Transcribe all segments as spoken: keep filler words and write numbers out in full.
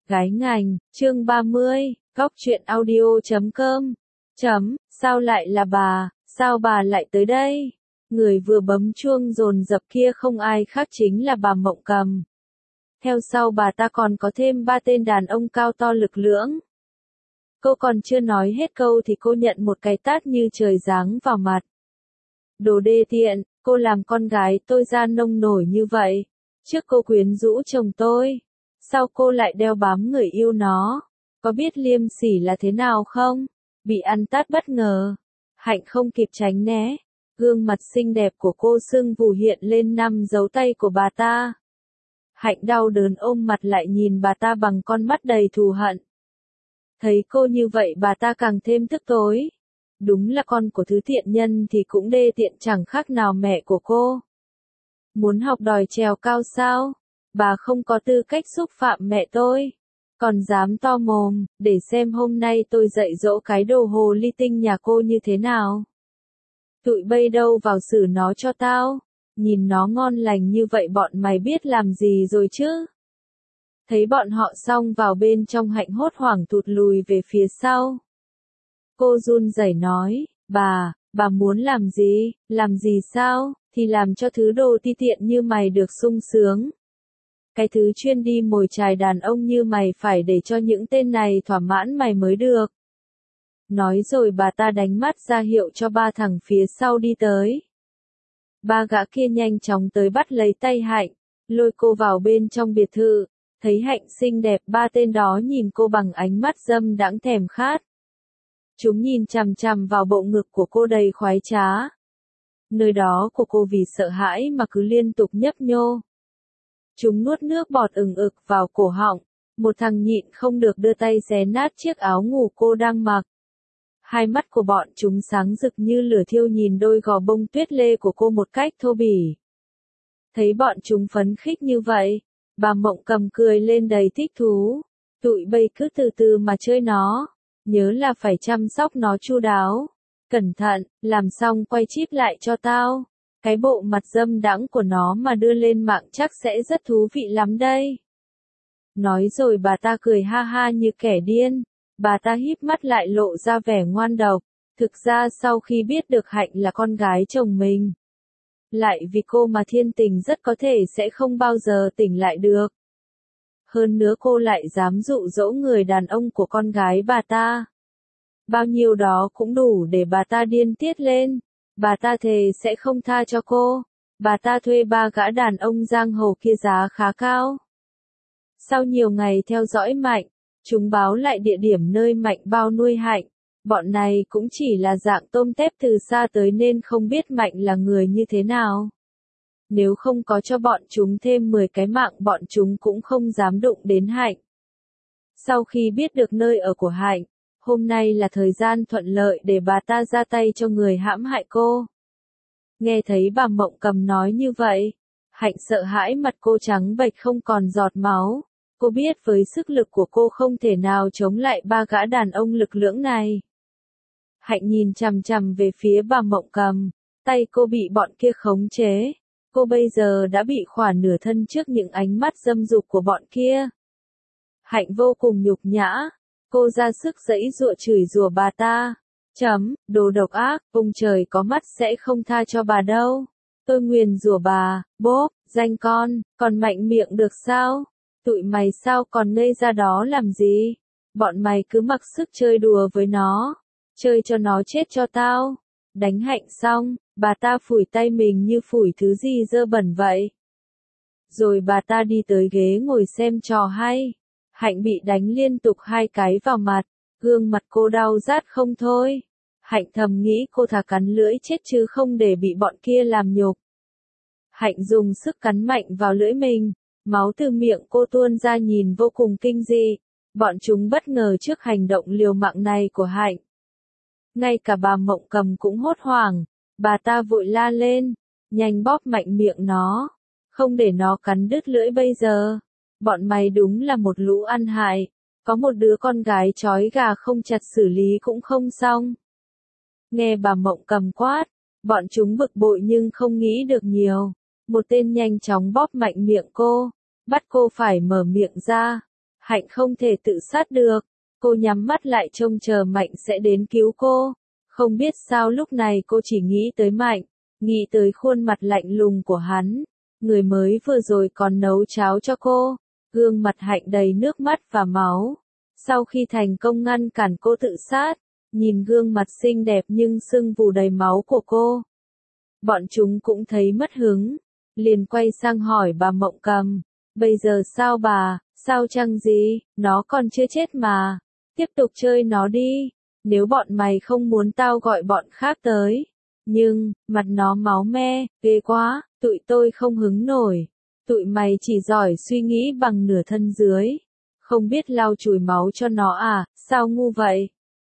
Gái ngành, chương ba mươi, góc truyện audio chấm com. Chấm, sao lại là bà, sao bà lại tới đây? Người vừa bấm chuông dồn dập kia không ai khác chính là bà Mộng Cầm. Theo sau bà ta còn có thêm ba tên đàn ông cao to lực lưỡng. Cô còn chưa nói hết câu thì cô nhận một cái tát như trời giáng vào mặt. Đồ đê tiện, cô làm con gái tôi ra nông nổi như vậy. Trước cô quyến rũ chồng tôi. Sao cô lại đeo bám người yêu nó? Có biết liêm sỉ là thế nào không? Bị ăn tát bất ngờ. Hạnh không kịp tránh né. Gương mặt xinh đẹp của cô sưng vù hiện lên năm dấu tay của bà ta. Hạnh đau đớn ôm mặt lại nhìn bà ta bằng con mắt đầy thù hận. Thấy cô như vậy bà ta càng thêm tức tối. Đúng là con của thứ thiện nhân thì cũng đê tiện chẳng khác nào mẹ của cô. Muốn học đòi trèo cao sao? Bà không có tư cách xúc phạm mẹ tôi. Còn dám to mồm, để xem hôm nay tôi dạy dỗ cái đồ hồ ly tinh nhà cô như thế nào. Tụi bây đâu vào xử nó cho tao. Nhìn nó ngon lành như vậy bọn mày biết làm gì rồi chứ? Thấy bọn họ xong vào bên trong Hạnh hốt hoảng thụt lùi về phía sau. Cô run rẩy nói, bà, bà muốn làm gì, làm gì sao, thì làm cho thứ đồ ti tiện như mày được sung sướng. Cái thứ chuyên đi mồi chài đàn ông như mày phải để cho những tên này thỏa mãn mày mới được. Nói rồi bà ta đánh mắt ra hiệu cho ba thằng phía sau đi tới. Ba gã kia nhanh chóng tới bắt lấy tay Hạnh, lôi cô vào bên trong biệt thự. Thấy Hạnh xinh đẹp ba tên đó nhìn cô bằng ánh mắt dâm đãng thèm khát. Chúng nhìn chằm chằm vào bộ ngực của cô đầy khoái trá. Nơi đó của cô vì sợ hãi mà cứ liên tục nhấp nhô. Chúng nuốt nước bọt ừng ực vào cổ họng. Một thằng nhịn không được đưa tay xé nát chiếc áo ngủ cô đang mặc. Hai mắt của bọn chúng sáng rực như lửa thiêu nhìn đôi gò bông tuyết lê của cô một cách thô bỉ. Thấy bọn chúng phấn khích như vậy, bà Mộng Cầm cười lên đầy thích thú. Tụi bây cứ từ từ mà chơi nó. Nhớ là phải chăm sóc nó chu đáo. Cẩn thận, làm xong quay chip lại cho tao. Cái bộ mặt dâm đãng của nó mà đưa lên mạng chắc sẽ rất thú vị lắm đây. Nói rồi bà ta cười ha ha như kẻ điên. Bà ta híp mắt lại lộ ra vẻ ngoan độc. Thực ra sau khi biết được Hạnh là con gái chồng mình, lại vì cô mà thiên tình rất có thể sẽ không bao giờ tỉnh lại được. Hơn nữa cô lại dám dụ dỗ người đàn ông của con gái bà ta. Bao nhiêu đó cũng đủ để bà ta điên tiết lên. Bà ta thề sẽ không tha cho cô. Bà ta thuê ba gã đàn ông giang hồ kia giá khá cao. Sau nhiều ngày theo dõi Mạnh, chúng báo lại địa điểm nơi Mạnh bao nuôi Hạnh. Bọn này cũng chỉ là dạng tôm tép từ xa tới nên không biết Mạnh là người như thế nào. Nếu không có cho bọn chúng thêm mười cái mạng bọn chúng cũng không dám đụng đến Hạnh. Sau khi biết được nơi ở của Hạnh, hôm nay là thời gian thuận lợi để bà ta ra tay cho người hãm hại cô. Nghe thấy bà Mộng Cầm nói như vậy, Hạnh sợ hãi mặt cô trắng bệch không còn giọt máu. Cô biết với sức lực của cô không thể nào chống lại ba gã đàn ông lực lưỡng này. Hạnh nhìn chằm chằm về phía bà Mộng Cầm, tay cô bị bọn kia khống chế. Cô bây giờ đã bị khỏa nửa thân trước những ánh mắt dâm dục của bọn kia. Hạnh vô cùng nhục nhã. Cô ra sức giãy giụa chửi rủa bà ta. Chấm, đồ độc ác, ông trời có mắt sẽ không tha cho bà đâu. Tôi nguyền rủa bà, bốp, danh con, còn mạnh miệng được sao? Tụi mày sao còn ngây ra đó làm gì? Bọn mày cứ mặc sức chơi đùa với nó. Chơi cho nó chết cho tao. Đánh Hạnh xong, bà ta phủi tay mình như phủi thứ gì dơ bẩn vậy. Rồi bà ta đi tới ghế ngồi xem trò hay. Hạnh bị đánh liên tục hai cái vào mặt, gương mặt cô đau rát không thôi. Hạnh thầm nghĩ cô thà cắn lưỡi chết chứ không để bị bọn kia làm nhục. Hạnh dùng sức cắn mạnh vào lưỡi mình, máu từ miệng cô tuôn ra nhìn vô cùng kinh dị. Bọn chúng bất ngờ trước hành động liều mạng này của Hạnh. Ngay cả bà Mộng Cầm cũng hốt hoảng, bà ta vội la lên, nhanh bóp mạnh miệng nó, không để nó cắn đứt lưỡi bây giờ. Bọn mày đúng là một lũ ăn hại, có một đứa con gái trói gà không chặt xử lý cũng không xong. Nghe bà Mộng Cầm quát, bọn chúng bực bội nhưng không nghĩ được nhiều. Một tên nhanh chóng bóp mạnh miệng cô, bắt cô phải mở miệng ra. Hạnh không thể tự sát được. Cô nhắm mắt lại trông chờ Mạnh sẽ đến cứu cô. Không biết sao lúc này cô chỉ nghĩ tới Mạnh, nghĩ tới khuôn mặt lạnh lùng của hắn. Người mới vừa rồi còn nấu cháo cho cô. Gương mặt Hạnh đầy nước mắt và máu. Sau khi thành công ngăn cản cô tự sát, nhìn gương mặt xinh đẹp nhưng sưng vù đầy máu của cô. Bọn chúng cũng thấy mất hứng, liền quay sang hỏi bà Mộng Cầm, bây giờ sao bà, sao chăng gì, nó còn chưa chết mà, tiếp tục chơi nó đi, nếu bọn mày không muốn tao gọi bọn khác tới. Nhưng, mặt nó máu me, ghê quá, tụi tôi không hứng nổi, tụi mày chỉ giỏi suy nghĩ bằng nửa thân dưới, không biết lau chùi máu cho nó à, sao ngu vậy?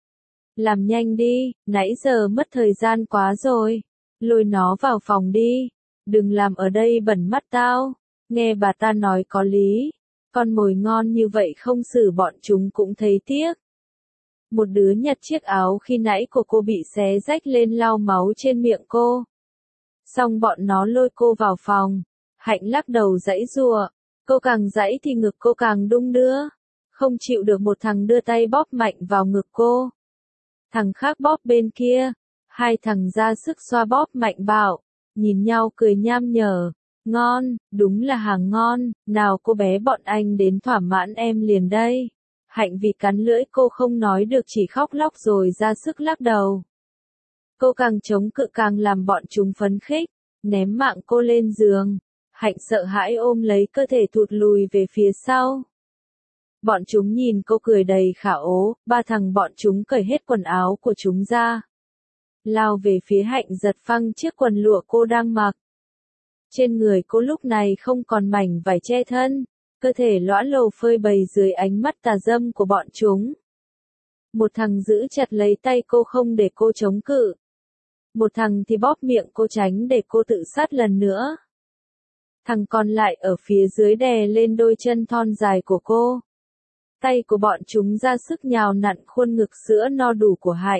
Làm nhanh đi, nãy giờ mất thời gian quá rồi. Lôi nó vào phòng đi. Đừng làm ở đây bẩn mắt tao. Nghe bà ta nói có lý. Con mồi ngon như vậy không xử bọn chúng cũng thấy tiếc. Một đứa nhặt chiếc áo khi nãy của cô bị xé rách lên lau máu trên miệng cô. Xong bọn nó lôi cô vào phòng. Hạnh lắc đầu giãy giụa. Cô càng giãy thì ngực cô càng đung đưa. Không chịu được một thằng đưa tay bóp mạnh vào ngực cô. Thằng khác bóp bên kia. Hai thằng ra sức xoa bóp mạnh bạo. Nhìn nhau cười nham nhở. Ngon, đúng là hàng ngon. Nào cô bé bọn anh đến thỏa mãn em liền đây. Hạnh vì cắn lưỡi cô không nói được chỉ khóc lóc rồi ra sức lắc đầu. Cô càng chống cự càng làm bọn chúng phấn khích. Ném mạng cô lên giường. Hạnh sợ hãi ôm lấy cơ thể thụt lùi về phía sau. Bọn chúng nhìn cô cười đầy khả ố, ba thằng bọn chúng cởi hết quần áo của chúng ra. Lao về phía Hạnh giật phăng chiếc quần lụa cô đang mặc. Trên người cô lúc này không còn mảnh vải che thân, cơ thể lõa lồ phơi bày dưới ánh mắt tà dâm của bọn chúng. Một thằng giữ chặt lấy tay cô không để cô chống cự. Một thằng thì bóp miệng cô tránh để cô tự sát lần nữa. Thằng còn lại ở phía dưới đè lên đôi chân thon dài của cô. Tay của bọn chúng ra sức nhào nặn khuôn ngực sữa no đủ của Hạnh.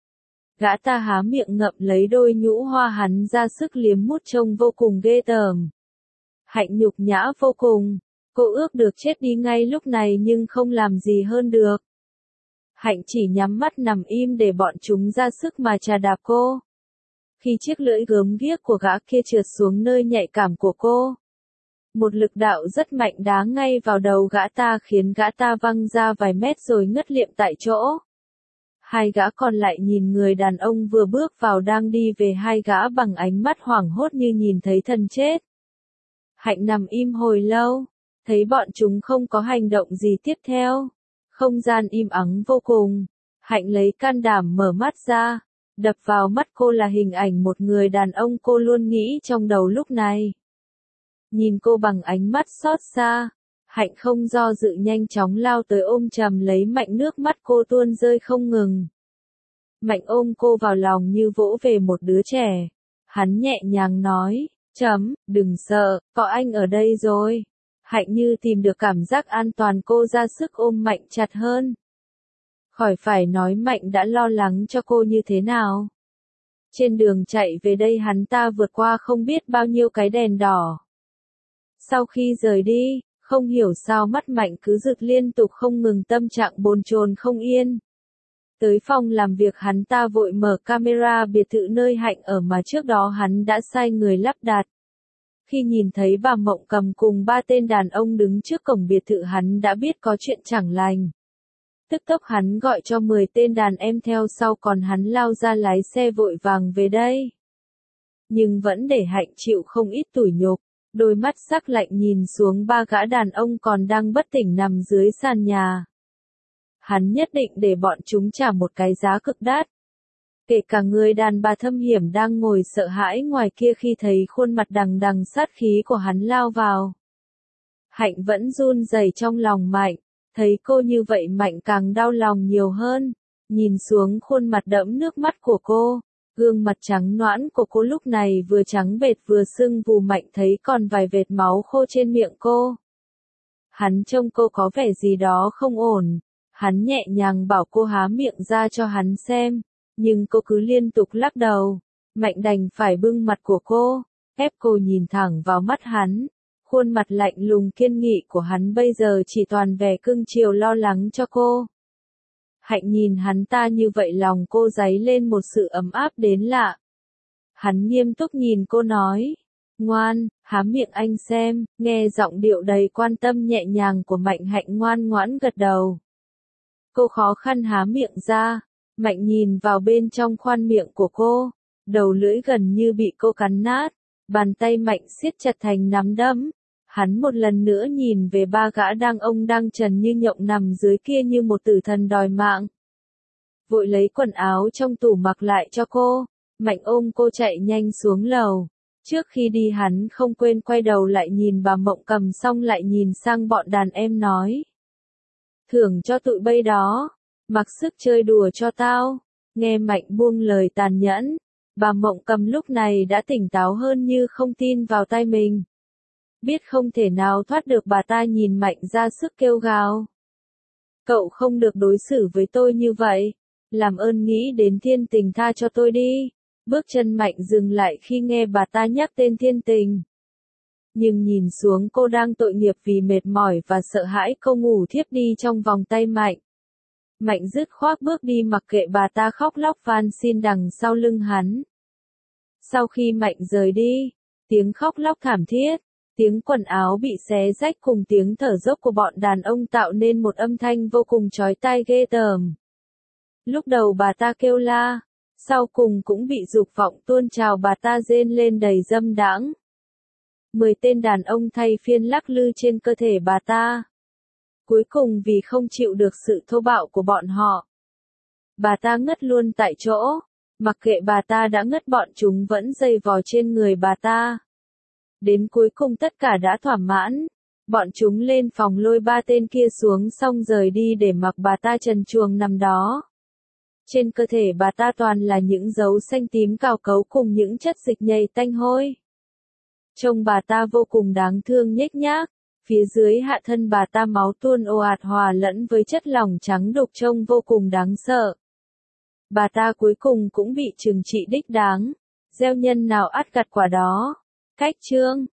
Gã ta há miệng ngậm lấy đôi nhũ hoa hắn ra sức liếm mút trông vô cùng ghê tởm. Hạnh nhục nhã vô cùng. Cô ước được chết đi ngay lúc này nhưng không làm gì hơn được. Hạnh chỉ nhắm mắt nằm im để bọn chúng ra sức mà chà đạp cô. Khi chiếc lưỡi gớm ghiếc của gã kia trượt xuống nơi nhạy cảm của cô. Một lực đạo rất mạnh đá ngay vào đầu gã ta khiến gã ta văng ra vài mét rồi ngất liệm tại chỗ. Hai gã còn lại nhìn người đàn ông vừa bước vào đang đi về hai gã bằng ánh mắt hoảng hốt như nhìn thấy thần chết. Hạnh nằm im hồi lâu, thấy bọn chúng không có hành động gì tiếp theo. Không gian im ắng vô cùng. Hạnh lấy can đảm mở mắt ra. Đập vào mắt cô là hình ảnh một người đàn ông cô luôn nghĩ trong đầu lúc này. Nhìn cô bằng ánh mắt xót xa, Hạnh không do dự nhanh chóng lao tới ôm chầm lấy Mạnh, nước mắt cô tuôn rơi không ngừng. Mạnh ôm cô vào lòng như vỗ về một đứa trẻ. Hắn nhẹ nhàng nói, chấm, đừng sợ, có anh ở đây rồi. Hạnh như tìm được cảm giác an toàn cô ra sức ôm Mạnh chặt hơn. Khỏi phải nói Mạnh đã lo lắng cho cô như thế nào. Trên đường chạy về đây hắn ta vượt qua không biết bao nhiêu cái đèn đỏ. Sau khi rời đi, không hiểu sao mắt Mạnh cứ rực liên tục không ngừng, tâm trạng bồn chồn không yên. Tới phòng làm việc hắn ta vội mở camera biệt thự nơi Hạnh ở mà trước đó hắn đã sai người lắp đặt. Khi nhìn thấy bà Mộng Cầm cùng ba tên đàn ông đứng trước cổng biệt thự hắn đã biết có chuyện chẳng lành. Tức tốc hắn gọi cho mười tên đàn em theo sau còn hắn lao ra lái xe vội vàng về đây. Nhưng vẫn để Hạnh chịu không ít tủi nhục. Đôi mắt sắc lạnh nhìn xuống ba gã đàn ông còn đang bất tỉnh nằm dưới sàn nhà. Hắn nhất định để bọn chúng trả một cái giá cực đắt. Kể cả người đàn bà thâm hiểm đang ngồi sợ hãi ngoài kia khi thấy khuôn mặt đằng đằng sát khí của hắn lao vào. Hạnh vẫn run rẩy trong lòng Mạnh, thấy cô như vậy Mạnh càng đau lòng nhiều hơn, nhìn xuống khuôn mặt đẫm nước mắt của cô. Gương mặt trắng nõn của cô lúc này vừa trắng bệt vừa sưng vù. Mạnh thấy còn vài vệt máu khô trên miệng cô. Hắn trông cô có vẻ gì đó không ổn. Hắn nhẹ nhàng bảo cô há miệng ra cho hắn xem. Nhưng cô cứ liên tục lắc đầu. Mạnh đành phải bưng mặt của cô, ép cô nhìn thẳng vào mắt hắn. Khuôn mặt lạnh lùng kiên nghị của hắn bây giờ chỉ toàn vẻ cưng chiều lo lắng cho cô. Hạnh nhìn hắn ta như vậy lòng cô dấy lên một sự ấm áp đến lạ. Hắn nghiêm túc nhìn cô nói. Ngoan, há miệng anh xem, nghe giọng điệu đầy quan tâm nhẹ nhàng của Mạnh Hạnh ngoan ngoãn gật đầu. Cô khó khăn há miệng ra, Mạnh nhìn vào bên trong khoan miệng của cô, đầu lưỡi gần như bị cô cắn nát, bàn tay Mạnh siết chặt thành nắm đấm. Hắn một lần nữa nhìn về ba gã đang ông đang trần như nhộng nằm dưới kia như một tử thần đòi mạng. Vội lấy quần áo trong tủ mặc lại cho cô, Mạnh ôm cô chạy nhanh xuống lầu. Trước khi đi hắn không quên quay đầu lại nhìn bà Mộng Cầm xong lại nhìn sang bọn đàn em nói. Thưởng cho tụi bay đó, mặc sức chơi đùa cho tao. Nghe Mạnh buông lời tàn nhẫn, bà Mộng Cầm lúc này đã tỉnh táo hơn như không tin vào tai mình. Biết không thể nào thoát được bà ta nhìn Mạnh ra sức kêu gào. Cậu không được đối xử với tôi như vậy, làm ơn nghĩ đến thiên tình tha cho tôi đi. Bước chân Mạnh dừng lại khi nghe bà ta nhắc tên thiên tình. Nhưng nhìn xuống cô đang tội nghiệp vì mệt mỏi và sợ hãi cô ngủ thiếp đi trong vòng tay Mạnh. Mạnh dứt khoát bước đi mặc kệ bà ta khóc lóc van xin đằng sau lưng hắn. Sau khi Mạnh rời đi, tiếng khóc lóc thảm thiết, tiếng quần áo bị xé rách cùng tiếng thở dốc của bọn đàn ông tạo nên một âm thanh vô cùng chói tai ghê tởm. Lúc đầu bà ta kêu la, sau cùng cũng bị dục vọng tuôn trào bà ta rên lên đầy dâm đãng. Mười tên đàn ông thay phiên lắc lư trên cơ thể bà ta. Cuối cùng vì không chịu được sự thô bạo của bọn họ, bà ta ngất luôn tại chỗ. Mặc kệ bà ta đã ngất bọn chúng vẫn giày vò trên người bà ta. Đến cuối cùng tất cả đã thỏa mãn. Bọn chúng lên phòng lôi ba tên kia xuống xong rời đi để mặc bà ta trần truồng nằm đó. Trên cơ thể bà ta toàn là những dấu xanh tím cào cấu cùng những chất dịch nhầy tanh hôi. Trông bà ta vô cùng đáng thương nhếch nhác. Phía dưới hạ thân bà ta máu tuôn ồ ạt hòa lẫn với chất lỏng trắng đục trông vô cùng đáng sợ. Bà ta cuối cùng cũng bị trừng trị đích đáng. Gieo nhân nào ắt gặt quả đó. Cách chương